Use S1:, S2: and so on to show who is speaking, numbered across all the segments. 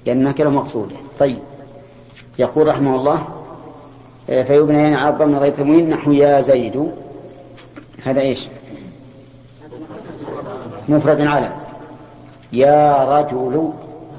S1: لأن النكرة مقصودة. طيب يقول رحمه الله فيبنيان على الضم غير تنوين نحو يا زيد. هذا إيش؟ مفرد علم. يا رجل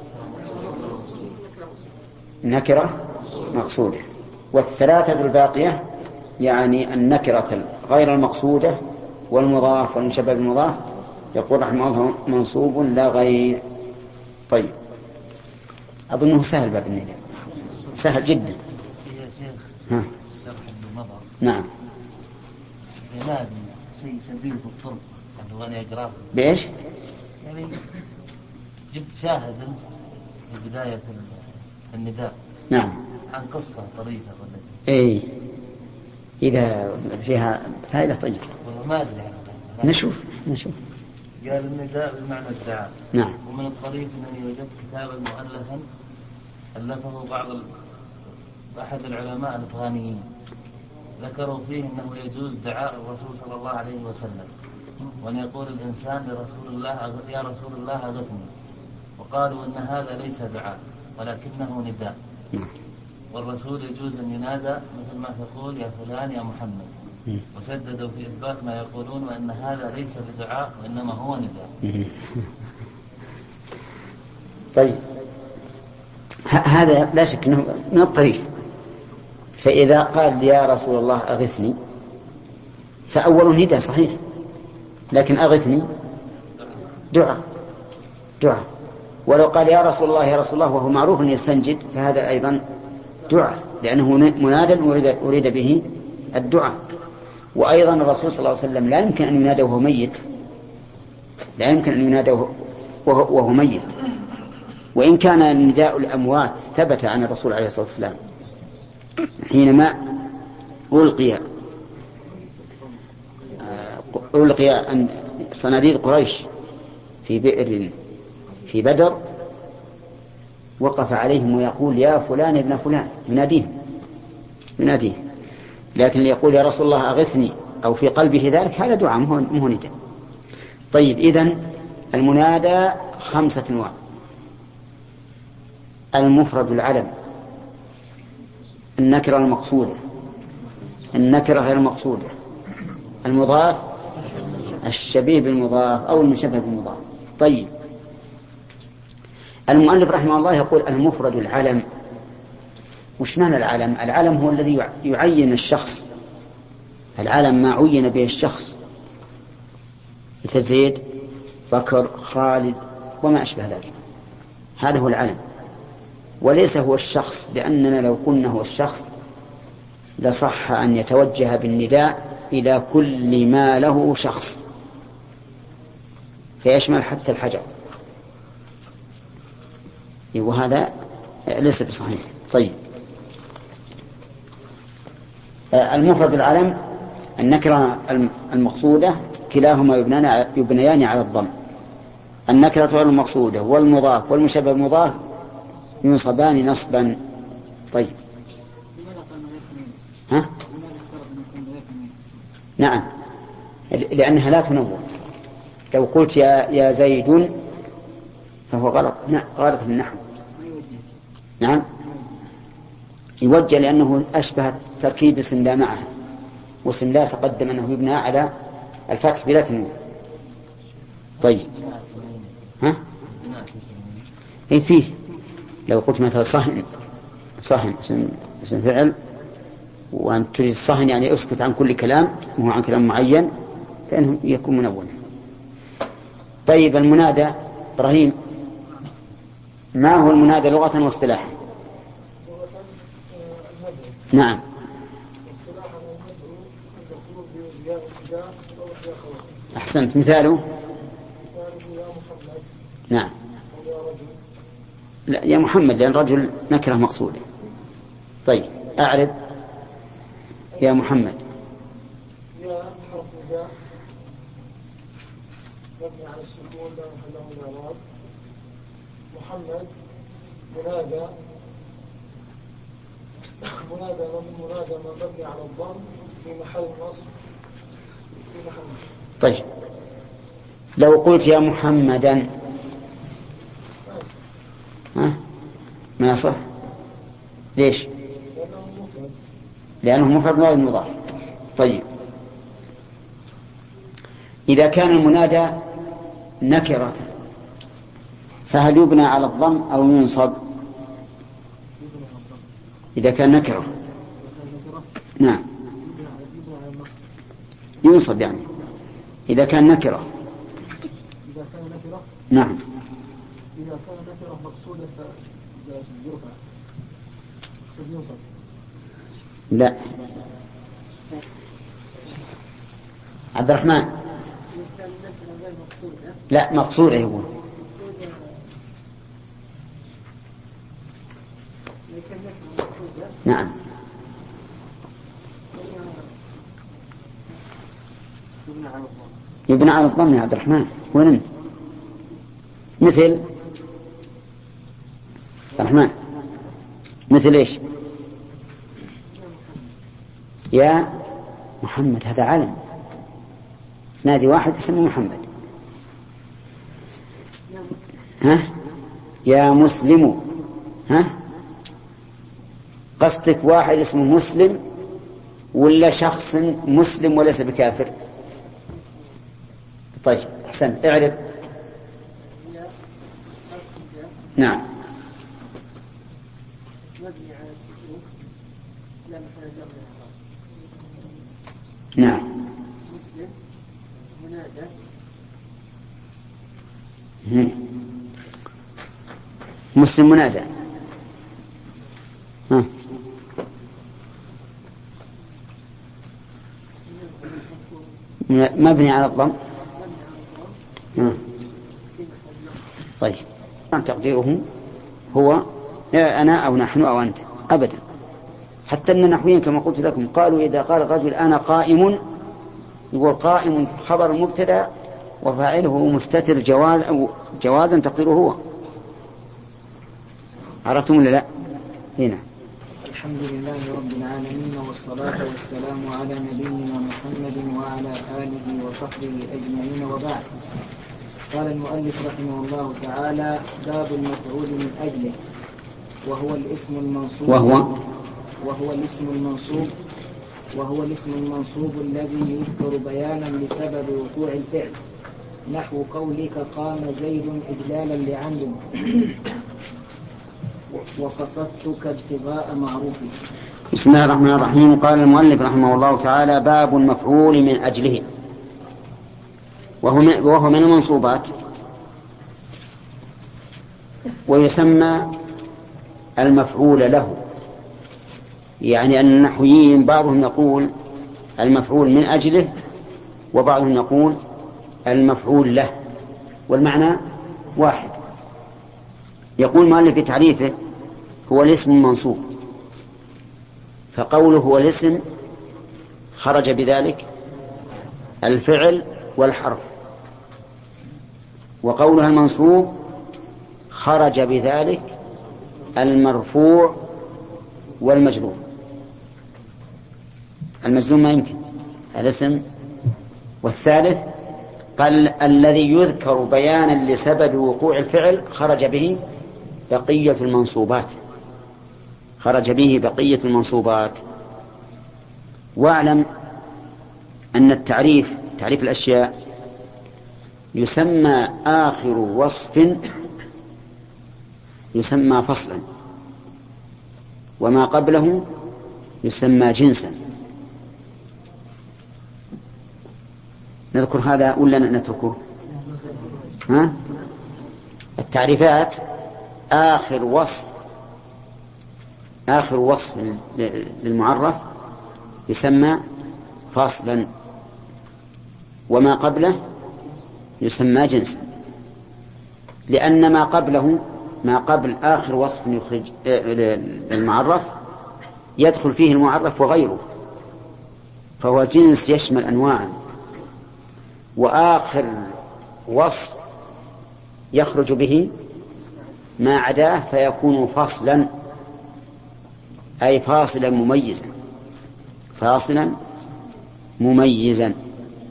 S1: نكرة مقصودة. والثلاثة الباقية يعني النكرة غير المقصودة والمضاف والمشبه بالمضاف يقول رحمه الله منصوب لا غير. طيب أظنه سهل باب النداء، سهل جدا.
S2: يا شيخ
S1: ها.
S2: شرح المضى.
S1: نعم.
S2: ينادي شيء سبيل في الطرق يعني وانا اقراه.
S1: بايش؟
S2: يعني جبت شاهد في بداية النداء.
S1: نعم.
S2: عن قصة طريفة ولا
S1: اي إذا فيها فائدة. طيب
S2: والله ما أدري.
S1: نشوف.
S2: قال النداء بمعنى الدعاء.
S1: نعم.
S2: ومن الطريف أنني وجدت كتابا مؤلفا ألفه أحد العلماء الأفغانيين ذكروا فيه أنه يجوز دعاء الرسول صلى الله عليه وسلم وأن يقول الإنسان لرسول الله يا رسول الله أغثني، وقالوا أن هذا ليس دعاء ولكنه نداء. والرسول يجوز أن ينادى مثل ما تقول يا فلان يا محمد، وشددوا في إثبات ما يقولون وأن هذا ليس بدعاء وإنما هو نداء.
S1: طيب هذا لا شك أنه من الطريف. فإذا قال يا رسول الله أغثني فأول نداء صحيح، لكن أغثني دعاء. ولو قال يا رسول الله وهو معروف أن يستنجد فهذا أيضا دعاء، لأنه منادى أريد به الدعاء. وأيضا الرسول صلى الله عليه وسلم لا يمكن أن ينادى وهو ميت، وهو ميت. وإن كان نداء الأموات ثبت عن الرسول عليه الصلاة والسلام حينما ألقي صناديد قريش في بئر في بدر، وقف عليهم ويقول يا فلان ابن فلان، يناديه. لكن يقول يا رسول الله أغثني أو في قلبه ذلك هذا دعاء مو نداء. طيب إذن المنادى 5 أنواع: المفرد العلم، النكرة المقصودة، النكرة غير المقصودة، المضاف، الشبيه بالمضاف أو المشبه بالمضاف. طيب المؤلف رحمه الله يقول المفرد العلم. وش معنى العلم؟ العلم هو الذي يعين الشخص. العلم ما عين به الشخص مثل زيد، بكر، خالد وما أشبه ذلك، هذا هو العلم، وليس هو الشخص، لأننا لو قلنا هو الشخص لصح أن يتوجه بالنداء إلى كل ما له شخص فيشمل حتى الحجر، وهذا ليس بصحيح. طيب المفرد العلم، النكرة المقصودة كلاهما يبنيان على الضم. النكرة المقصودة والمضاف والمشبه بالمضاف ينصبان نصبا. طيب ها؟ نعم، لأنها لا تنوع. لو قلت يا زيد فهو غلط، غلط في النحو. نعم يوجه لأنه أشبه تركيب اسم لا معه، واسم لا تقدم أنه يبنى على الفتح بلا تنوين. طيب ها؟ فيه لو قلت مثلا صهن اسم فعل، وأن تريد الصهن يعني أسكت عن كل كلام وهو عن كلام معين فإنه يكون منونا. طيب المنادى إبراهيم، ما هو المنادى لغة واصطلاحا؟ نعم. أحسنت. مثاله؟ نعم. لا يا محمد، لأن رجل نكرة مقصودة. طيب أعرب يا محمد.
S3: يا حرف نداء مبني على السكون لا محل له من الإعراب. محمد منادى مبني على الضم في محل نصب
S1: طيب لو قلت يا محمدا ما يصح. ليش؟ لأنه مفرد غير مضاف. طيب، إذا كان المنادى نكرة فهل يبنى على الضم أو ينصب؟ إذا كان نكرة نعم ينصب، يعني إذا كان نكرة نعم.
S3: إذا كان نكرة مقصودة فيرفع ينصب.
S1: لا عبد الرحمن، لا مقصودة يقول. نعم يبنى على الضم يا عبد الرحمن. وين انت؟ مثل عبد الرحمن مثل ايش؟ يا محمد، هذا علم، نادي واحد اسمه محمد. ها يا مسلم، ها قصدك واحد اسمه مسلم ولا شخص مسلم وليس بكافر؟ طيب أحسن، اعرف. نعم نعم مسلم منادى. مبني على الضم. طيب تقديره هو أنا أو نحن أو أنت أبدا. حتى أن النحويين كما قلت لكم قالوا إذا قال الرجل أنا قائم، يقول قائم خبر المبتدأ وفاعله مستتر جوازا تقديره هو. عرفتم ولا لا؟ هنا.
S4: الحمد لله رب العالمين، والصلاة والسلام على نبينا محمد وعلى آله وصحبه أجمعين، وبعد. قال المؤلف رحمه الله تعالى: باب المفعول من أجله، وهو الاسم المنصوب الذي يذكر بيانا لسبب وقوع الفعل، نحو قولك قام زيد إجلالا لعمرو وقصدتك ابتغاء معروف.
S1: بسم الله الرحمن الرحيم. قال المؤلف رحمه الله تعالى: باب المفعول من أجله، وهو من المنصوبات، ويسمى المفعول له. يعني أن النحويين بعضهم يقول المفعول من أجله، وبعضهم يقول المفعول له، والمعنى واحد. يقول مؤلف في تعريفه: هو الاسم المنصوب، فقوله هو الاسم خرج بذلك الفعل والحرف، وقولها المنصوب خرج بذلك المرفوع والمجرور. المجزوم ما يمكن الاسم. والثالث قال الذي يذكر بيانا لسبب وقوع الفعل خرج به بقية المنصوبات. واعلم أن تعريف الأشياء يسمى آخر وصف يسمى فصلا، وما قبله يسمى جنسا. نذكر هذا ولا نتركه؟ التعريفات آخر وصف للمعرف يسمى فصلا، وما قبله يسمى جنسا، لأن ما قبل آخر وصف يخرج المعرف يدخل فيه المعرف وغيره، فهو جنس يشمل أنواعا. وآخر وصف يخرج به ما عداه فيكون فصلا، أي فاصلا مميزا.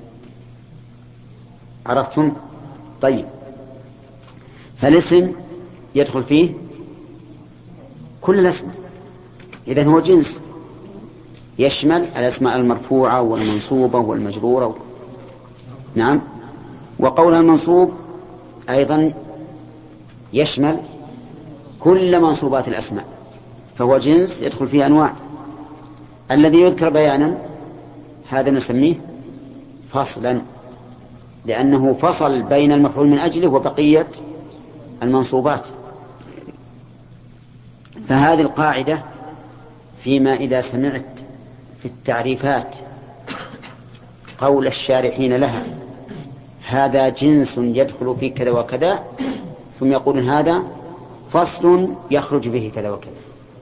S1: عرفتم؟ طيب، فالاسم يدخل فيه كل الأسماء. إذن هو جنس يشمل الأسماء المرفوعة والمنصوبة والمجرورة. نعم. وقول المنصوب أيضا يشمل كل منصوبات الأسماء، فهو جنس يدخل فيه أنواع. الذي يذكر بيانا هذا نسميه فصلا، لأنه فصل بين المفعول من أجله وبقية المنصوبات. فهذه القاعدة فيما إذا سمعت في التعريفات قول الشارحين لها هذا جنس يدخل في كذا وكذا، ثم يقولون هذا فصل يخرج به كذا وكذا،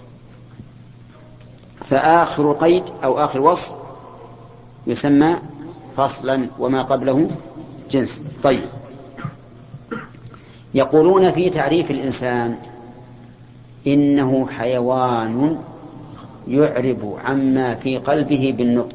S1: فآخر قيد أو آخر وصف يسمى فصلا وما قبله جنس. طيب، يقولون في تعريف الإنسان إنه حيوان يعرب عما في قلبه بالنطق.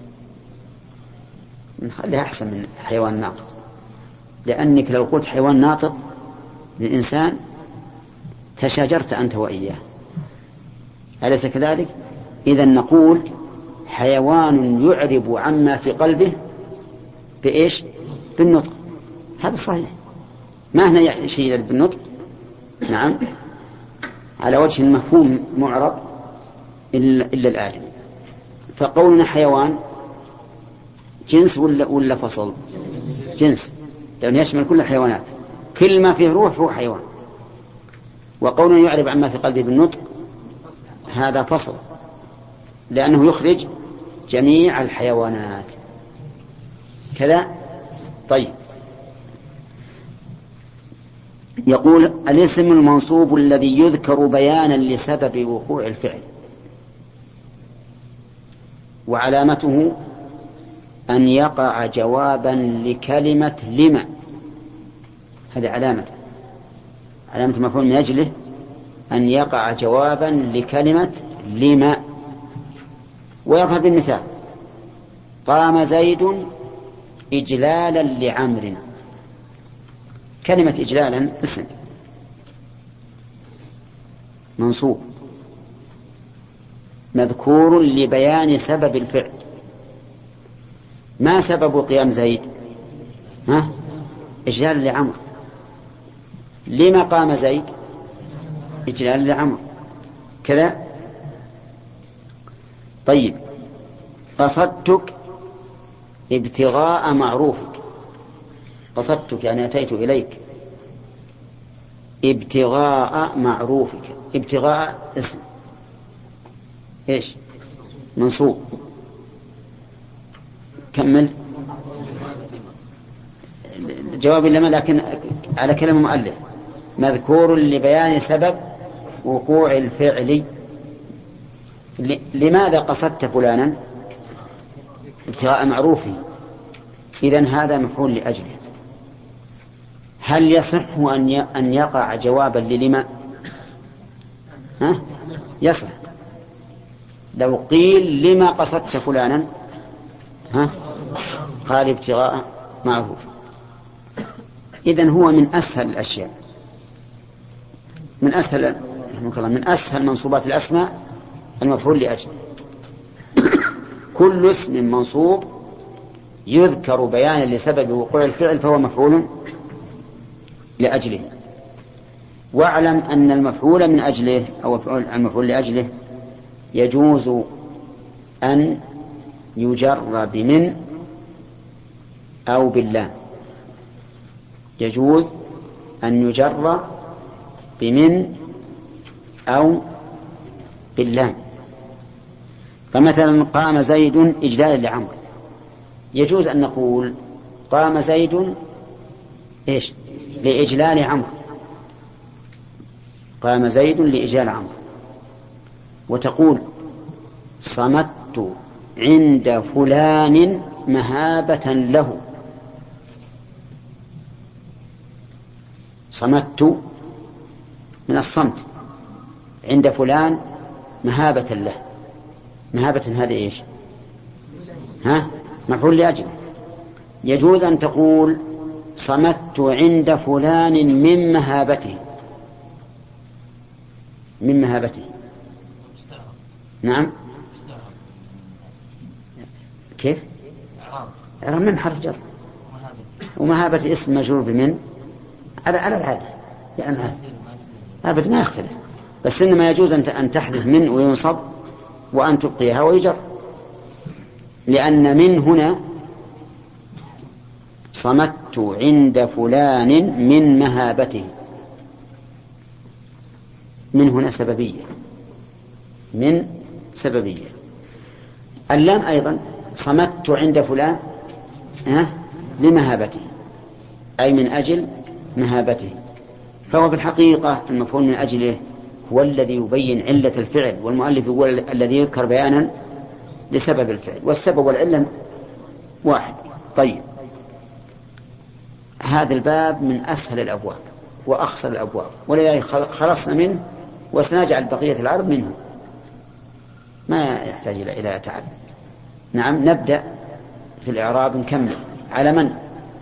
S1: نخليها أحسن من حيوان ناطق، لأنك لو قلت حيوان ناطق للإنسان تشاجرت أنت وإياه، أليس كذلك؟ إذن نقول حيوان يعرب عما في قلبه بإيش؟ بالنطق. هذا صحيح، ما هنا شيء بالنطق. نعم، على وجه المفهوم معرب إلا الآدم. فقولنا حيوان جنس ولا فصل؟ جنس، لأنه يشمل كل الحيوانات، كل ما فيه روح هو حيوان. وقولنا يعرب عما في قلبه بالنطق هذا فصل، لأنه يخرج جميع الحيوانات كذا. طيب، يقول الاسم المنصوب الذي يذكر بيانا لسبب وقوع الفعل، وعلامته أن يقع جوابا لكلمة لما. هذه علامة مفعول من أجله أن يقع جوابا لكلمة لما. ويظهر بالمثال قام زيد إجلالا لعمر. كلمة إجلالا اسم منصوب مذكور لبيان سبب الفعل. ما سبب قيام زيد؟ إجلالا لعمر. لما قام زيد؟ إجلالا لعمر كذا. طيب، قصدتك ابتغاء معروفك. قصدتك يعني أتيت إليك ابتغاء معروفك. ابتغاء اسم إيش؟ منصوب. كمل. جواب لما، لكن على كلمة مؤلف مذكور لبيان سبب وقوع الفعل. لماذا قصدت فلانا؟ ابتغاء معروفه. إذن هذا مفعول لأجله. هل يصح أن يقع جوابا للما؟ يصح. لو قيل لما قصدت فلانا قال ابتغاء معروف. إذن هو من أسهل الأشياء، من أسهل منصوبات الأسماء المفعول لأجله. كل اسم منصوب يذكر بيانا لسبب وقوع الفعل فهو مفعول لأجله. واعلم أن المفعول من أجله أو المفعول لأجله يجوز أن يجر بمن أو باللام. يجوز أن يجر بمن أو باللام. فمثلا قام زيد إجلالا لعمر، يجوز أن نقول قام زيد إيش؟ لإجلال عمرو. قام زيد لإجلال عمرو. وتقول صمت عند فلان مهابة له. صمت من الصمت عند فلان مهابة له. مهابة هذا إيش؟ مفعول لأجله. يجوز أن تقول صمت عند فلان من مهابته. من مهابته. نعم. كيف؟ إعراب من حرف جر، ومهابة اسم مجرور بمن على العادة، يعني أبدا ما يختلف، بس إنما يجوز أن تحذف من وينصب وأن تبقيها ويجر، لأن من هنا صمت عند فلان من مهابته، من هنا سببية، من سببية. اللام أيضا صمت عند فلان لمهابته، أي من أجل مهابته، فهو بالحقيقة المفعول من أجله هو الذي يبين علة الفعل، والمؤلف يقول الذي يذكر بيانا لسبب الفعل، والسبب والعلة واحد. طيب، هذا الباب من أسهل الأبواب وأخصر الأبواب، ولذلك خلصنا منه وسنجعل بقية العرب منه، ما يحتاج إلى تعب. نعم، نبدأ في الإعراب نكمل. على من؟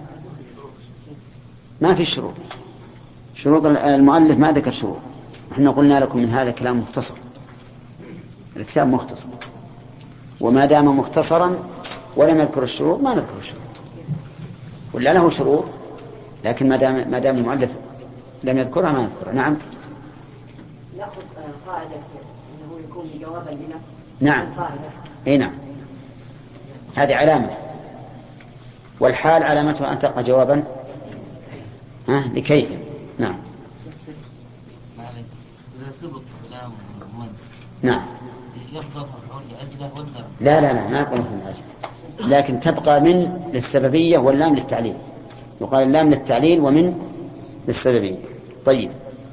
S1: ما في شروط، شروط المؤلف ما ذكر شروط، احنا قلنا لكم من هذا كلام مختصر، الكتاب مختصر، وما دام مختصرا ولم يذكر الشروط ما نذكر الشروط، ولا له شروط، لكن ما دام المؤلف لم يذكرها ما نذكرها. نعم.
S5: نأخذ قاعدة أنه يكون جوابا لنا.
S1: نعم. اي نعم، هذه علامة، والحال علامتها أن تبقى جوابا لكيف. نعم.
S2: إذا سبق كلام من
S1: نعم
S2: يفضل مفعول لأجله ولا
S1: لا ما يقول من أجله، لكن تبقى من للسببية واللام للتعليل، يقال اللام للتعليل ومن للسببية. طيب،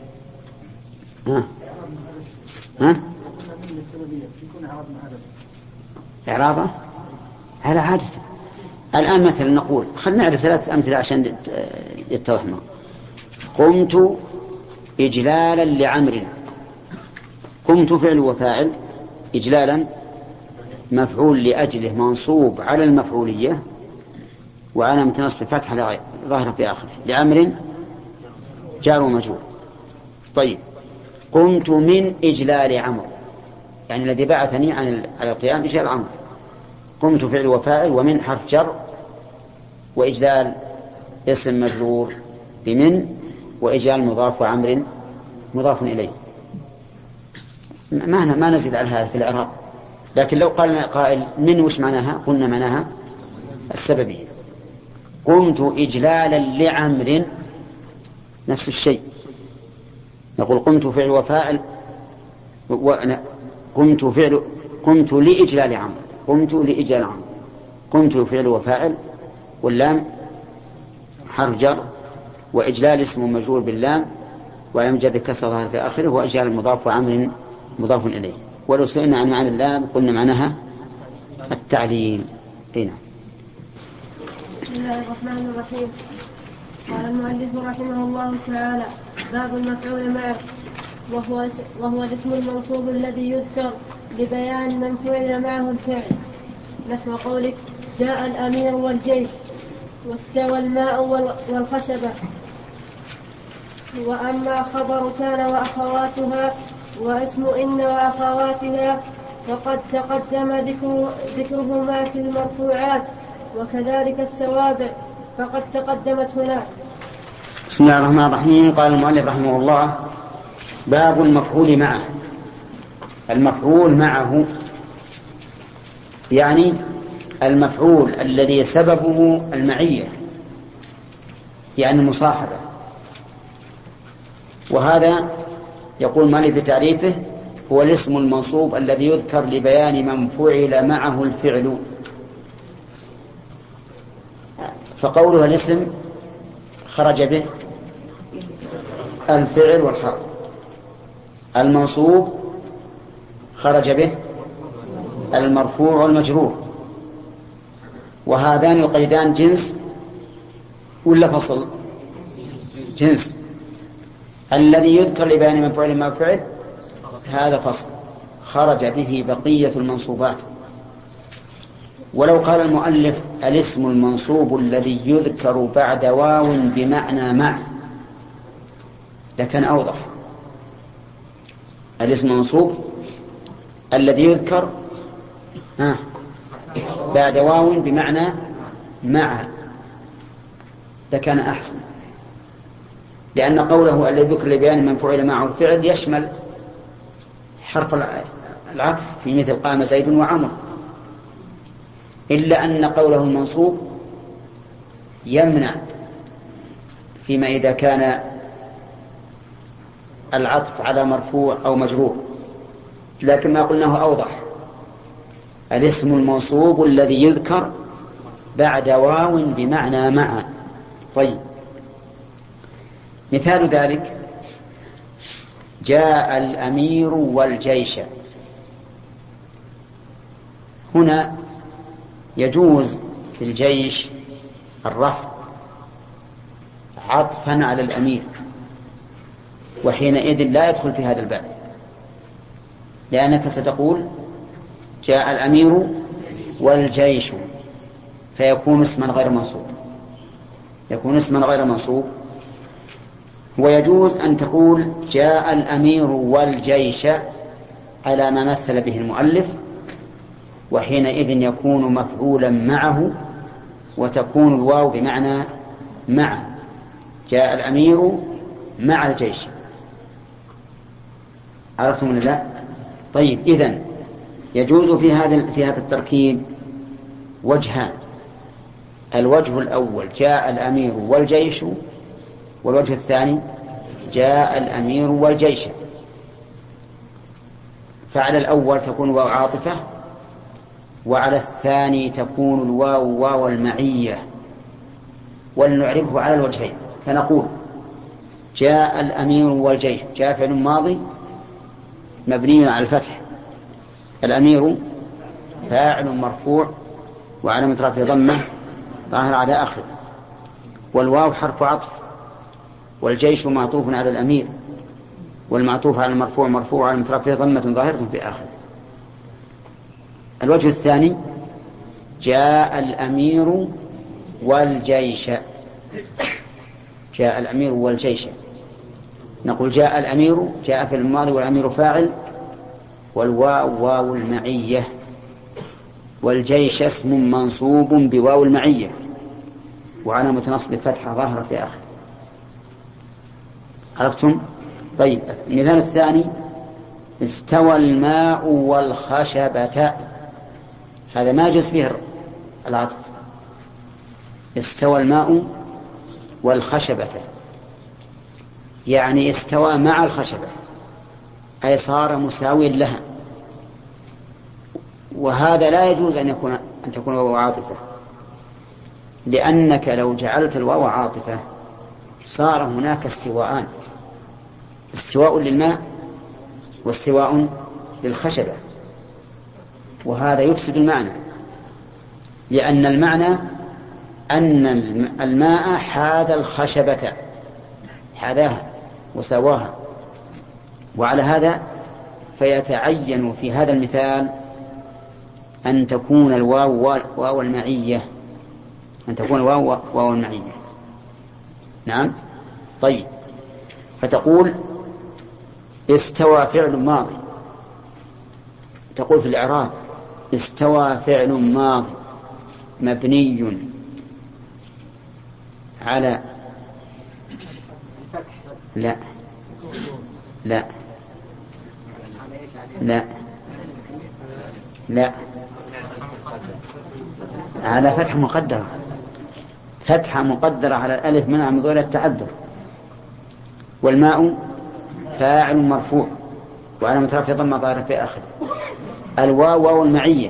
S1: إعرابه على عادته. الآن مثلا نقول، خلنا نعرف 3 أمثلة عشان يتضح معنا. قمت إجلالا لعمر. قمت فعل وفاعل، إجلالا مفعول لأجله منصوب على المفعولية وعلامة نصب الفتحة ظاهرة في آخره، لعمر جار ومجرور. طيب، قمت من إجلال عمر، يعني الذي بعثني على القيام إجلال عمر. قمت فعل وفاعل، ومن حرف جر، وإجلال اسم مجرور بمن، وإجلال مضاف، وعمر مضاف إليه. ما نزيد على هذا في الإعراب، لكن لو قال قائل من وش معناها، قلنا معناها السببية. قمت إجلالا لعمر نفس الشيء، نقول قمت فعل وفاعل، قمت لإجلال عمر، قمت لإجلال عمر، قمت فعل وفاعل، واللام حرف جر، وإجلال اسم مجرور باللام، وعلامة جر كسر ظاهر في آخره، وإجلال المضاف، وعمر مضاف إليه. ولو سئلنا عن معنى اللام قلنا معناها التعليل. هنا
S6: بسم الله الرحمن الرحيم. قال المؤلف رحمه الله تعالى: باب المفعول معه، وهو الاسم المنصوب الذي يذكر لبيان من فعل معه الفعل، نحو قولك جاء الأمير والجيش، واستوى الماء والخشبة. وأما خبر كان وأخواتها واسم إن وأخواتها فقد تقدم ذكرهما في المرفوعات، وكذلك التوابع فقد تقدمت هناك.
S1: بسم الله الرحمن الرحيم. قال المؤلف رحمه الله: باب المفعول معه. المفعول معه يعني المفعول الذي سببه المعية، يعني المصاحبة. وهذا يقول مالك بتعريفه هو الاسم المنصوب الذي يذكر لبيان من فعل معه الفعل. فقولها الاسم خرج به الفعل والحرف، المنصوب خرج به المرفوع والمجرور. وهذان القيدان جنس ولا فصل؟ جنس. الذي يذكر لبيان من فعل ما فعل هذا فصل، خرج به بقية المنصوبات. ولو قال المؤلف الاسم المنصوب الذي يذكر بعد واو بمعنى مع لكان أوضح، الاسم المنصوب الذي يذكر بعد واو بمعنى مع، ده كان أحسن، لأن قوله الذي ذكر لبيان من فعل معه الفعل يشمل حرف العطف في مثل قام زيد وعمر، إلا أن قوله المنصوب يمنع فيما إذا كان العطف على مرفوع أو مجرور، لكن ما قلناه أوضح، الاسم المنصوب الذي يذكر بعد واو بمعنى مع. طيب، مثال ذلك جاء الأمير والجيش. هنا يجوز في الجيش الرفع عطفا على الأمير، وحينئذ لا يدخل في هذا الباب، لأنك ستقول جاء الأمير والجيش، فيكون اسما غير منصوب، يكون اسما غير منصوب. ويجوز أن تقول جاء الأمير والجيش على ما مثل به المؤلف، وحينئذ يكون مفعولا معه، وتكون الواو بمعنى مع، جاء الأمير مع الجيش. عرفتم ولا لا؟ طيب، إذن يجوز في هذا التركيب وجهان. الوجه الأول جاء الأمير والجيش، والوجه الثاني جاء الأمير والجيش. فعلى الأول تكون واو عاطفة، وعلى الثاني تكون الواو واو المعية، ولنعرفه على الوجهين. فنقول جاء الأمير والجيش، جاء فعل ماضي مبني على الفتح، الأمير فاعل مرفوع وعلامة رفعه ضمة ظاهر على آخره، والواو حرف عطف، والجيش معطوف على الأمير، والمعطوف على المرفوع مرفوع علامة رفعه ضمة ظاهرة في آخره. الوجه الثاني جاء الأمير والجيش، جاء الأمير والجيش. نقول جاء الأمير، جاء في الماضي والأمير فاعل، والواو واو المعية، والجيش اسم منصوب بواو المعية وعلامة نصب فتحة ظاهرة في آخر. عرفتم؟ طيب، المثال الثاني استوى الماء والخشبة، هذا ما يجوز فيه العطف. استوى الماء والخشبة يعني استوى مع الخشبة، أي صار مساويا لها، وهذا لا يجوز أن تكون واو عاطفة، لأنك لو جعلت الواو عاطفة صار هناك استواءان، استواء للماء واستواء للخشبة، وهذا يفسد المعنى، لأن المعنى أن الماء حاذ الخشبة، حاذاها وسواها، وعلى هذا فيتعين في هذا المثال أن تكون الواو واو المعية، أن تكون الواو واو المعية. نعم. طيب، فتقول استوى فعل ماضي، تقول في الإعراب استوى فعل ماضي مبني على لا لا لا لا على فتحة مقدرة، فتحة مقدرة على الألف منها من ظهور التعذر، والماء فاعل مرفوع وعلامة رفعه ضمة ظاهرة في آخره، الواو واو المعية،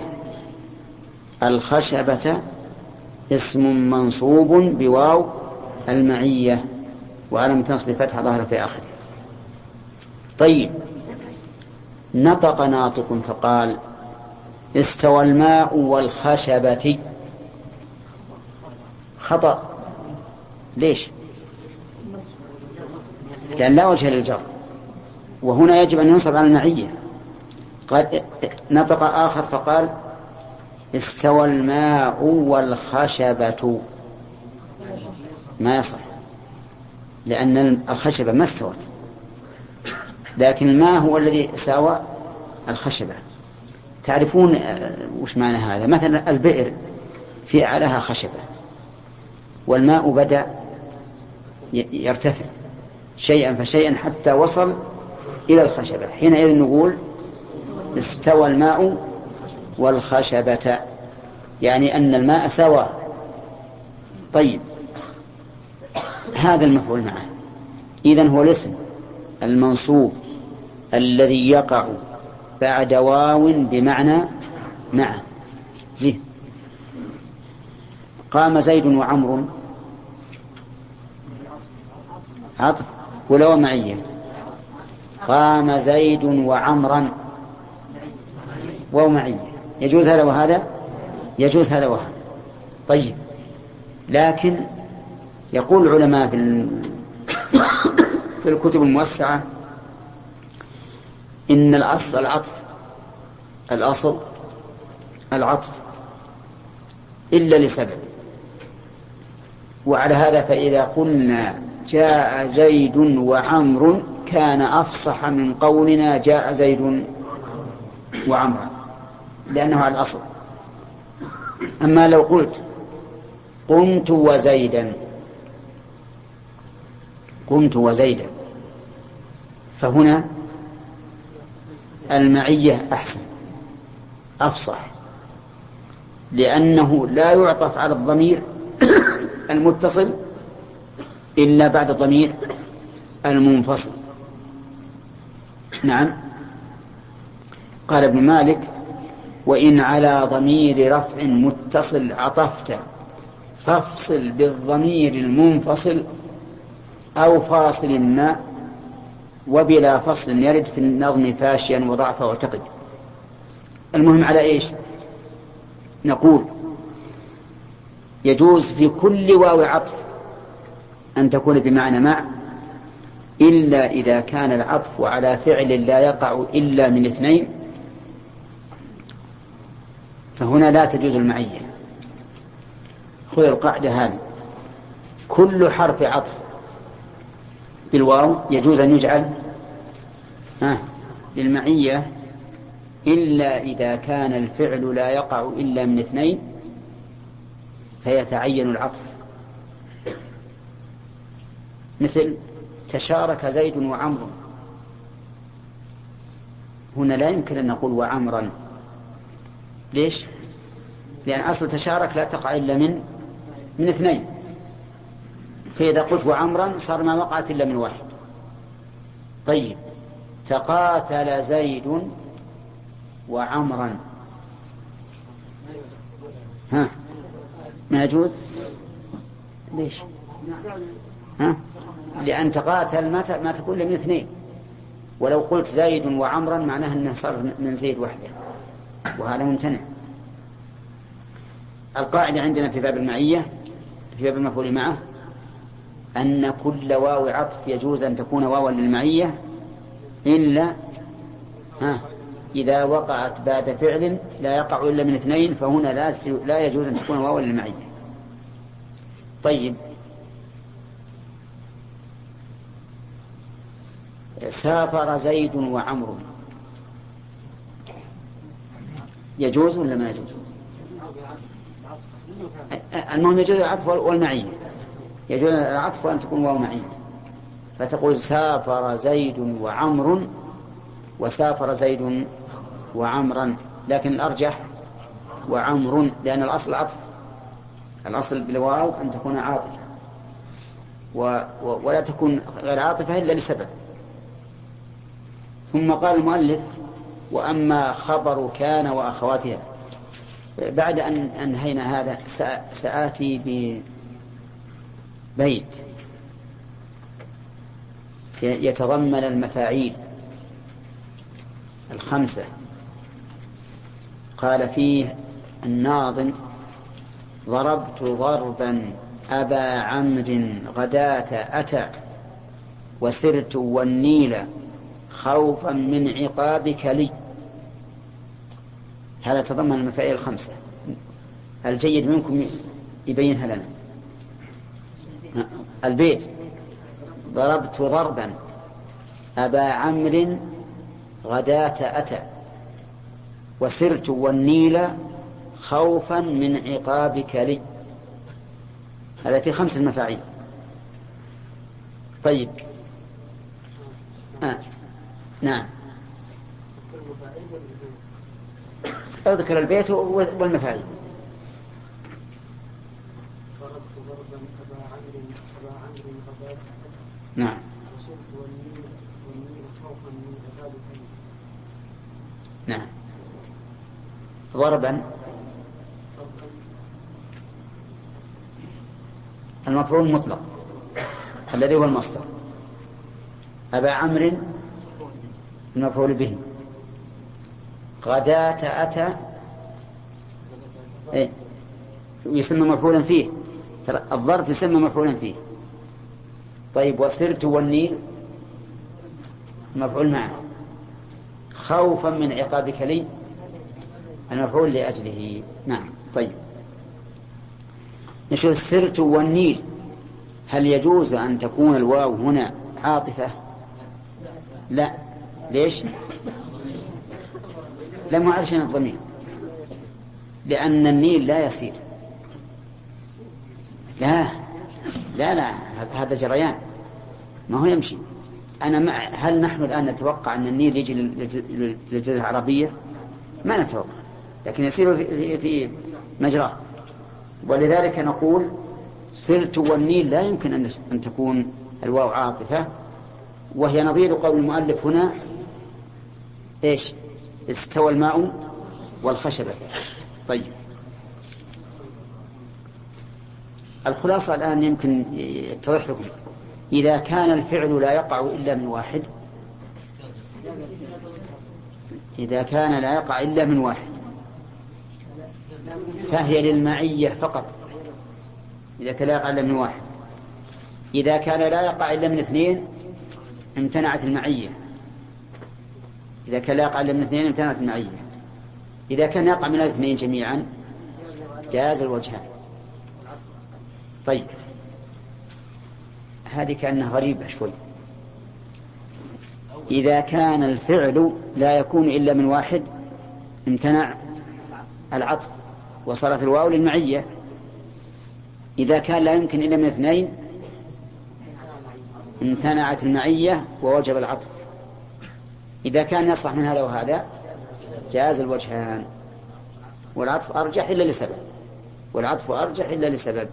S1: الخشبة اسم منصوب بواو المعية وعلامة نصب فتحة ظاهرة في آخره. طيب، نطق ناطق فقال استوى الماء والخشبة، خطأ. ليش؟ لأن لا وجه للجر، وهنا يجب أن ينصب على المعية. قال نطق آخر فقال استوى الماء والخشبة، ما يصح، لأن الخشبة ما استوت، لكن الماء هو الذي ساوى الخشبة. تعرفون وش معنى هذا؟ مثلا البئر في أعلاها خشبة والماء بدأ يرتفع شيئا فشيئا حتى وصل إلى الخشبة، حينئذ نقول استوى الماء والخشبة، يعني أن الماء سوى. طيب، هذا المفعول معه إذن هو الاسم المنصوب الذي يقع بعد واو بمعنى مع. زين. قام زيد وعمر عطف ولا معية؟ قام زيد وعمرا ومعية، يجوز هذا وهذا؟ يجوز هذا وهذا. طيب، لكن يقول العلماء في الكتب الموسعة إن الأصل العطف، الأصل العطف إلا لسبب. وعلى هذا فإذا قلنا جاء زيد وعمر كان أفصح من قولنا جاء زيد وعمر، لأنه على الأصل. أما لو قلت قمت وزيدا فهنا المعية أحسن أفصح، لأنه لا يعطف على الضمير المتصل إلا بعد الضمير المنفصل. نعم. قال ابن مالك: وإن على ضمير رفع متصل عطفت فافصل بالضمير المنفصل أو فاصل ما، وبلا فصل يرد في النظم فاشيا وضعفه واعتقد. المهم على إيش؟ نقول يجوز في كل واو عطف أن تكون بمعنى مع، إلا إذا كان العطف على فعل لا يقع إلا من اثنين، فهنا لا تجوز المعية. خذ القاعدة هذه: كل حرف عطف بالواو يجوز أن يجعل للمعية إلا إذا كان الفعل لا يقع إلا من اثنين فيتعين العطف. مثل تشارك زيد وعمر، هنا لا يمكن أن نقول وعمرا. ليش؟ لأن أصل تشارك لا تقع إلا من اثنين، فإذا قلت وعمرا صار ما وقعت إلا من واحد. طيب، تقاتل زيد وعمرا، ما يجوز. ليش؟ لأن تقاتل ما تكون إلا من اثنين، ولو قلت زيد وعمرا معناه أنه صار من زيد وحده، وهذا ممتنع. القاعدة عندنا في باب المعية في باب المفعول معه أن كل واو عطف يجوز أن تكون واوا للمعية إلا إذا وقعت بعد فعل لا يقع إلا من اثنين، فهنا لا يجوز أن تكون واوا للمعية. طيب، سافر زيد وعمر، يجوز ولا ما يجوز؟ المهم يجوز العطف والمعية، يجوز العطف وأن تكون واو معية، فتقول سافر زيد وعمر وسافر زيد وعمرا، لكن الأرجح وعمر، لأن الأصل عطف، الأصل بالواو أن تكون عاطفة ولا تكون غير عاطفة إلا لسبب. ثم قال المؤلف: وأما خبر كان وأخواتها. بعد أن أنهينا هذا سآتي ببيت يتضمن المفاعيل الخمسة. قال فيه الناظم: ضربت ضربا أبا عمرو غداة أتى وسرت والنيل خوفا من عقابك لي. هذا تضمن المفاعيل الخمسة. الجيد منكم يبينها لنا. البيت: ضربت ضربا أبا عمرو غداة أتى وسرت والنيل خوفا من عقابك لي. هذا في 5 مفاعيل. طيب نعم، اذكر البيت والمفاعيل. نعم. نعم. ضربا المفعول المطلق الذي هو المصدر. أبا عمرو المفعول به. غداة أتى يسمى مفعولا فيه. الظرف يسمى مفعولا فيه. طيب وسرت والنيل المفعول معه. خوفا من عقابك لي المفعول لأجله. نعم. طيب نشوف سرت والنيل. هل يجوز أن تكون الواو هنا عاطفة؟ لا. ليش؟ لم يعرشن الضمير، لأن النيل لا يسير. لا لا لا، هذا جريان ما هو يمشي. هل نحن الآن نتوقع أن النيل يجي للجزيرة العربية؟ ما نتوقع، لكن يسير في مجراه. ولذلك نقول سرت والنيل لا يمكن أن تكون الواو عاطفة، وهي نظير قول المؤلف هنا إيش؟ استوى الماء والخشبة. طيب الخلاصة الآن يمكن يتضح لكم. إذا كان الفعل لا يقع إلا من واحد، إذا كان لا يقع إلا من واحد فهي للمعية فقط. إذا كان لا يقع إلا من واحد. إذا كان لا يقع إلا من 2 امتنعت المعية. إذا كان لا يقع إلا من 2 امتنعت المعية. إذا كان يقع من 2 جميعا جاز الوجهان. طيب هذه كأنها غريبة شوي. إذا كان الفعل لا يكون إلا من واحد امتنع العطف وصارت الواو للمعية. إذا كان لا يمكن إلا من 2 امتنعت المعية ووجب العطف. إذا كان يصلح من هذا وهذا جاز الوجهان. والعطف أرجح إلا لسبب. والعطف أرجح إلا لسبب.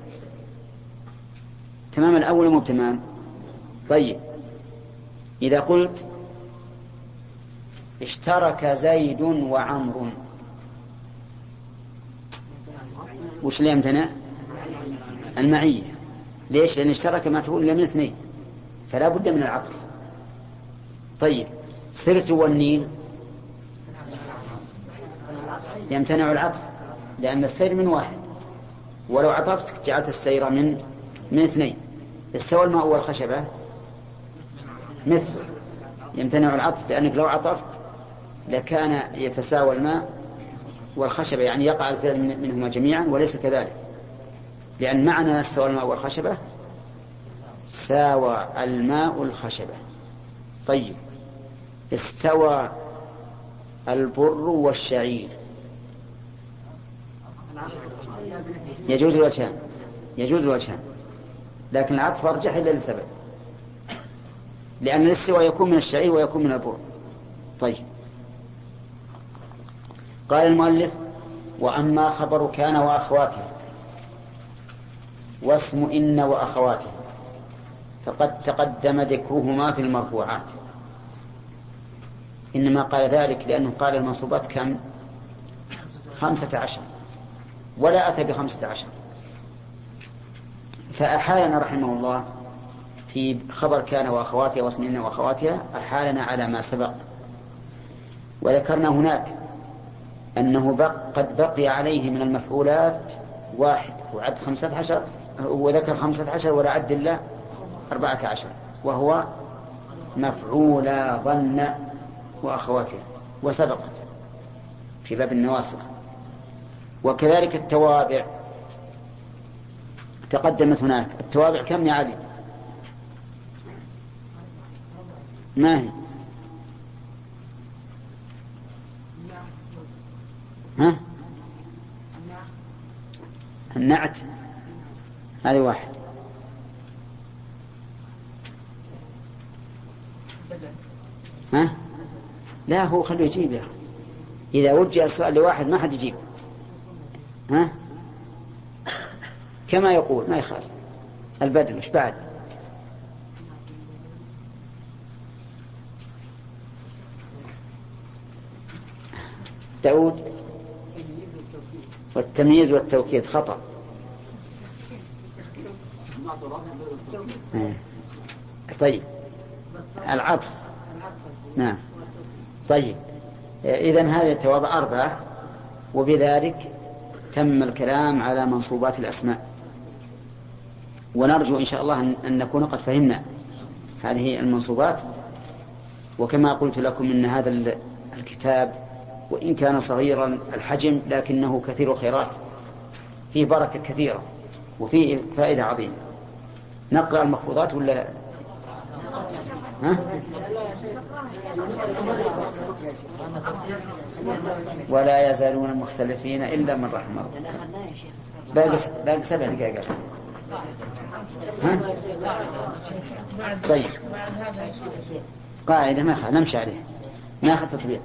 S1: تمام الأول مو تمام. طيب إذا قلت اشترك زيد وعمرو، وش اللي يمتنع؟ المعية. ليش؟ لأن اشترك ما تكون إلا من 2 فلا بد من العطف. طيب سرت والنيل يمتنع العطف لأن السير من واحد، ولو عطفت جعلت السير من 2. استوى الماء والخشبة مثل يمتنع العطف، لأنك لو عطفت لكان يتساوى الماء والخشبة، يعني يقع الفعل منهما جميعا، وليس كذلك، لأن معنى استوى الماء والخشبة ساوى الماء الخشبة. طيب استوى البر والشعير يجوز الوجهان. يجوز الوجهان، لكن العطف أرجح إلا لسبب، لأن الاستواء يكون من الشعير ويكون من البر. طيب قال المؤلف وأما خبر كان وأخواتها واسم إن وأخواتها فقد تقدم ذكرهما في المرفوعات. إنما قال ذلك لأنه قال المنصوبات كم؟ 15 ولا أتى ب15. فأحالنا رحمه الله في خبر كان وأخواتها واسم إن وأخواتها أحالنا على ما سبق، وذكرنا هناك أنه قد بقي عليه من المفعولات 1 وعد 15، وذكر 15 ولا عد إلا 14، وهو مفعول ظن وأخواتها وسبقت في باب النواسخ. وكذلك التوابع تقدمت هناك. التوابع كم يا علي؟ ما هي؟ ها؟ النعت هذه واحد. ها؟ لا هو خليه يجيب يا أخي، إذا وجه السؤال لواحد ما حد يجيب. ها؟ كما يقول ما يخالف. البدل مش بعد؟ داود والتمييز والتوكيد خطأ. طيب العطف نعم. طيب إذن هذه التوابع 4 وبذلك تم الكلام على منصوبات الأسماء، ونرجو إن شاء الله أن نكون قد فهمنا هذه المنصوبات. وكما قلت لكم إن هذا الكتاب وإن كان صغيرا الحجم لكنه كثير الخيرات، فيه بركة كثيرة وفيه فائدة عظيمة. نقرأ المخفوضات ولا ها؟ ولا يزالون مختلفين إلا من رحم الله. باقي 7 دقائق. ها؟ طيب قاعدة ما نمشي عليها، ناخذ تطبيق.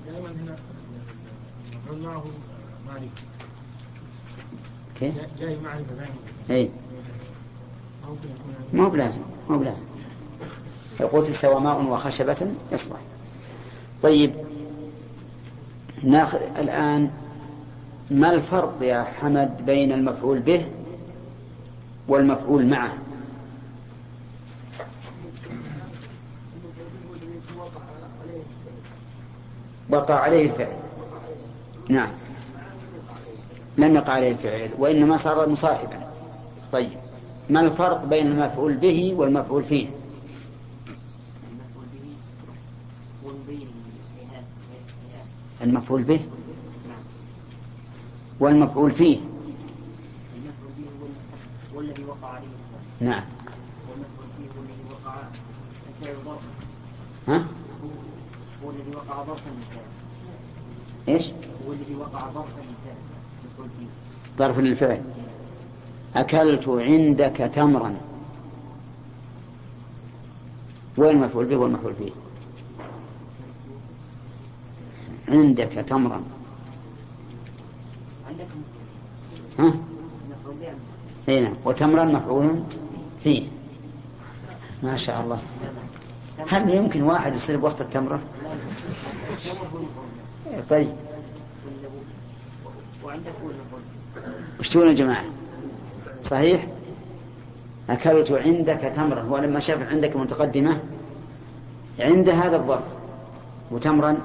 S1: كيف؟ جاي معرفة اي ما هو بلازم يقول تستوى ماء وخشبة يصلح. طيب ناخذ الآن ما الفرق يا حمد بين المفعول به والمفعول معه؟ وقع عليه الفعل. نعم لم يقع عليه الفعل وإنما صار مصاحبا. طيب ما الفرق بين المفعول به والمفعول فيه؟ المفعول به والمفعول فيه.
S5: المفعول به هو الذي وقع عليه.
S1: نعم.
S5: والمفعول فيه هو الذي وقع الفعل ظرفا.
S1: ها؟
S5: هو الذي وقع ظرفا للفعل.
S1: ايش؟
S5: هو الذي وقع ظرفا للفعل. المفعول فيه
S1: ظرف للفعل. أكلت عندك تمرا، وين المفعول به والمفعول فيه؟ عندك تمرا.
S5: عندكم
S1: ها؟ هنا وتمرا مفعول فيه. ما شاء الله. هل يمكن واحد يصير بوسط التمرة؟ طيب وش تقولون يا جماعة؟ صحيح. أكلت عندك تمرا، هو لما شاف عندك متقدمة عند هذا الظرف، وتمرا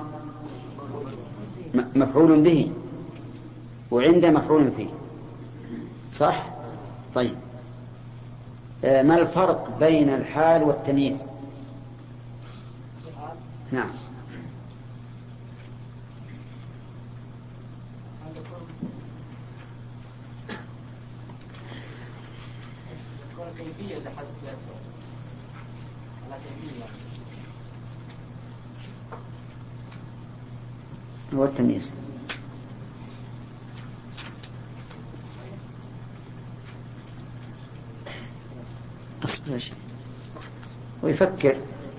S1: مفعول به وعند مفعول فيه. صح؟ طيب ما الفرق بين الحال والتمييز؟ نعم.
S2: كيفية لحدث الأسفل على كيفية
S1: هو التمييز. أصبر شيء ويفكر.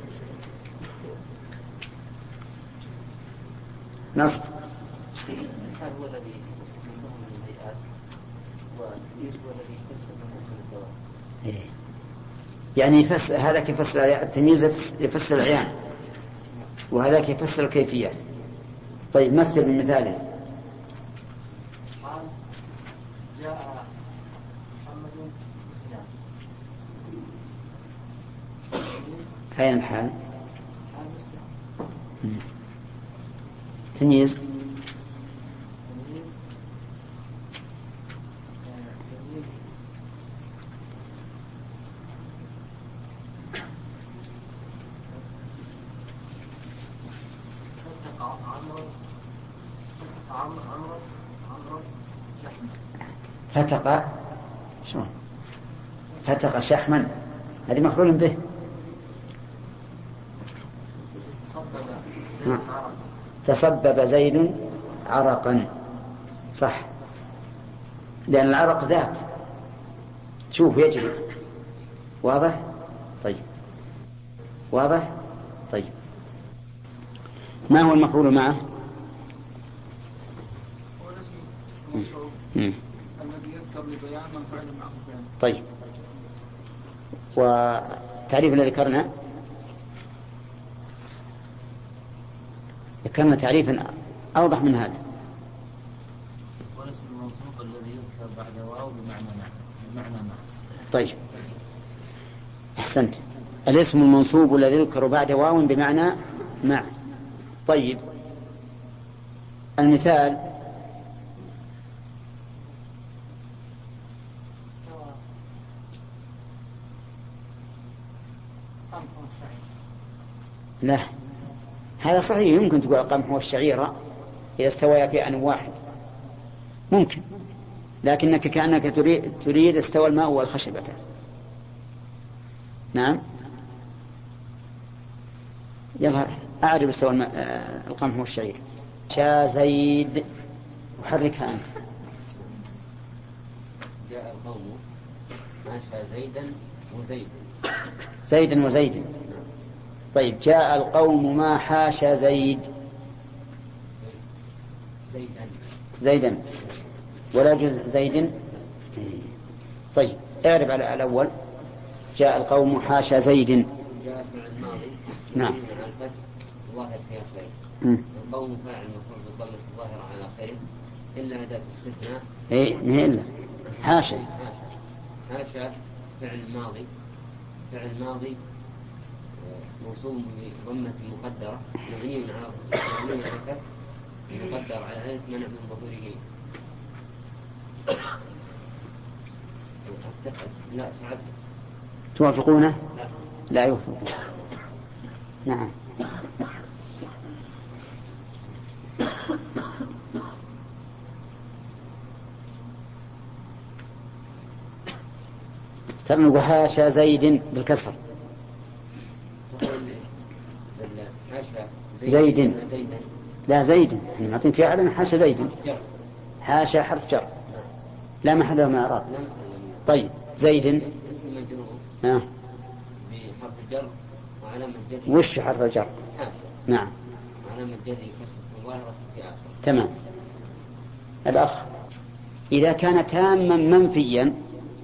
S1: نصب
S2: الحال هو الذي يستخدمه من الهيئات، والتمييز هو الذي يستخدمه من الدوام.
S1: يعني يفسر هذا يفسر التمييز يفسر العيان وهذا يفسر الكيفيات. طيب مثل بمثاله.
S2: قال جاء محمد بسلام.
S1: أين الحال؟ تمييز فتق شلون؟ فتق شحما، هذه مفعول به. تسبب زيد عرقا، صح، لأن العرق ذات شوف يجري. واضح؟ طيب، واضح؟ طيب، ما هو المفعول معه؟
S3: هو الاسم المفعول الذي يذكر لبيان من فعل معه فعل.
S1: طيب، والتعريف الذي ذكرنا تعريفا أوضح من هذا.
S2: والاسم المنصوب الذي يذكر بعد واو بمعنى ما.
S1: طيب، أحسنت، الاسم المنصوب الذي يذكر بعد واو بمعنى مع. طيب، المثال لا، هذا صحيح، يمكن تقول القمح والشعيرة إذا استويا في آن واحد ممكن، لكنك كأنك تريد استوى الماء والخشبة. نعم، يلا أعرف استوى القمح والشعير. شا زيد، وحركها أنت.
S5: جاء القوم ماشى
S1: زيدا وزيد. طيب، جاء القوم ما حاش زيدا ولا يجوز زيد. طيب، اعرف على الأول. جاء القوم حاشا زيد.
S5: جاء فعل الماضي.
S1: نعم.
S5: ظاهر في آخره. القوم فاعل مفعول بالضمة الظاهرة على آخره إلا أداة استثناء.
S1: إيه، ما إلا حاشا.
S5: حاشا فعل ماضي موصول بضمة مقدرة مبني على الفتح مقدر على ألف منع من ظهوره. لا تعد.
S1: توافقونه؟ لا يوافقون. نعم. ترى حاشا زيد بالكسر. زيد. لا، زيد احنا نعطيك فيها علم. حاشا زيد. حاشا حرف جر لا محل له من اعراب. طيب، زيد
S5: اسم مجرور بحرف الجر وعلامة جره.
S1: وش حرف الجر؟ نعم،
S5: علامة جره كسر ظاهرة في آخره.
S1: تمام. الأخ، إذا كان تاما منفيا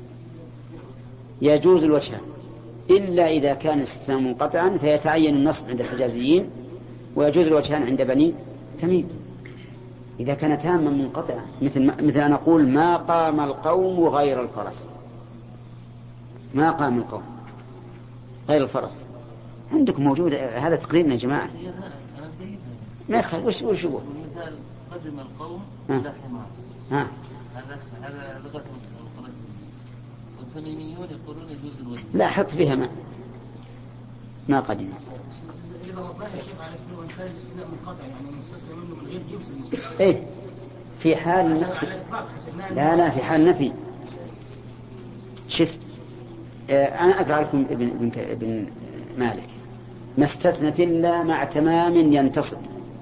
S1: يجوز الوجهان، إلا إذا كان استثناء منقطعا فيتعين النصب عند الحجازيين، ويجوز الوجهان عند بني تميم. إذا كان تاما منقطعا مثل أن أقول ما قام القوم غير الفرس. ما قام القوم غير الفرس. عندكم موجود هذا تقريرنا يا جماعة؟ ما يخالف. وش هو؟
S2: مثال قدم القوم لا حمار. هذا لغة القرشيين، والتميميون يقولون يجوز الوجه.
S1: لا، حط فيها ما قدم.
S5: إذا وضح يا شيخ على اسم وانتهى الاستثناء منقطع يعني مستثنى منه من غير جنس المستثنى.
S1: إيه، في حال لا في حال نفي. شف، أنا أقرأ لكم ابن مالك. ما استثنت إلا مع تمام ينتصب،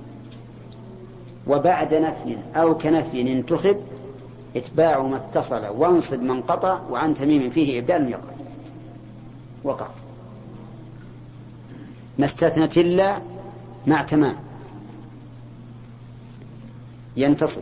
S1: وبعد نفي أو كنفي انتخب، اتباع ما اتصل وانصب من قطع، وعن تميم فيه إبدال وقع. ما استثنت إلا مع تمام ينتصب،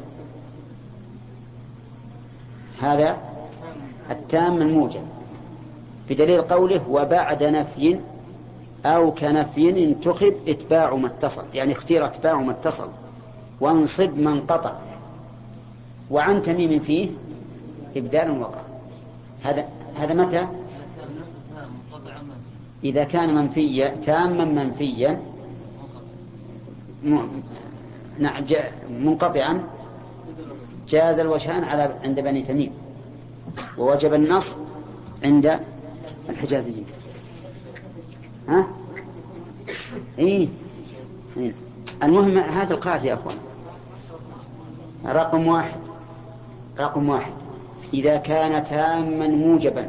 S1: هذا التام الموجب، بدليل قوله وبعد نفي أو كنفي انتخب اتباع ما اتصل، يعني اختير اتباع ما اتصل وانصب من قطع، وعن تميم فيه إبدال وقع. هذا متى؟ إذا كان منفيا تاما منفيا منقطعا جاز الوجهان عند بني تميم، ووجب النصب عند الحجازيين. ها؟ إيه؟ المهم هذا القاعدة يا أخوان. رقم واحد إذا كان تاما موجبا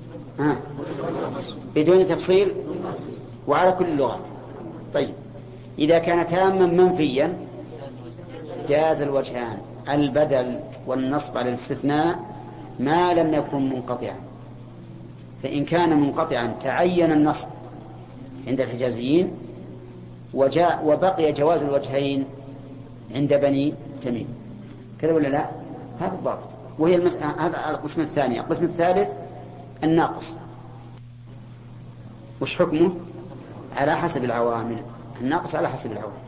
S1: بدون تفصيل وعلى كل اللغات. طيب، إذا كان تاما منفيا جاز الوجهان، البدل والنصب على الاستثناء ما لم يكن منقطعا. فإن كان منقطعا تعين النصب عند الحجازيين وبقي جواز الوجهين عند بني تميم. كذا ولا لا؟ هذا الضابط. وهي هذا القسم الثاني. القسم الثالث الناقص، وش حكمه؟ على حسب العوامل. الناقص على حسب العوامل.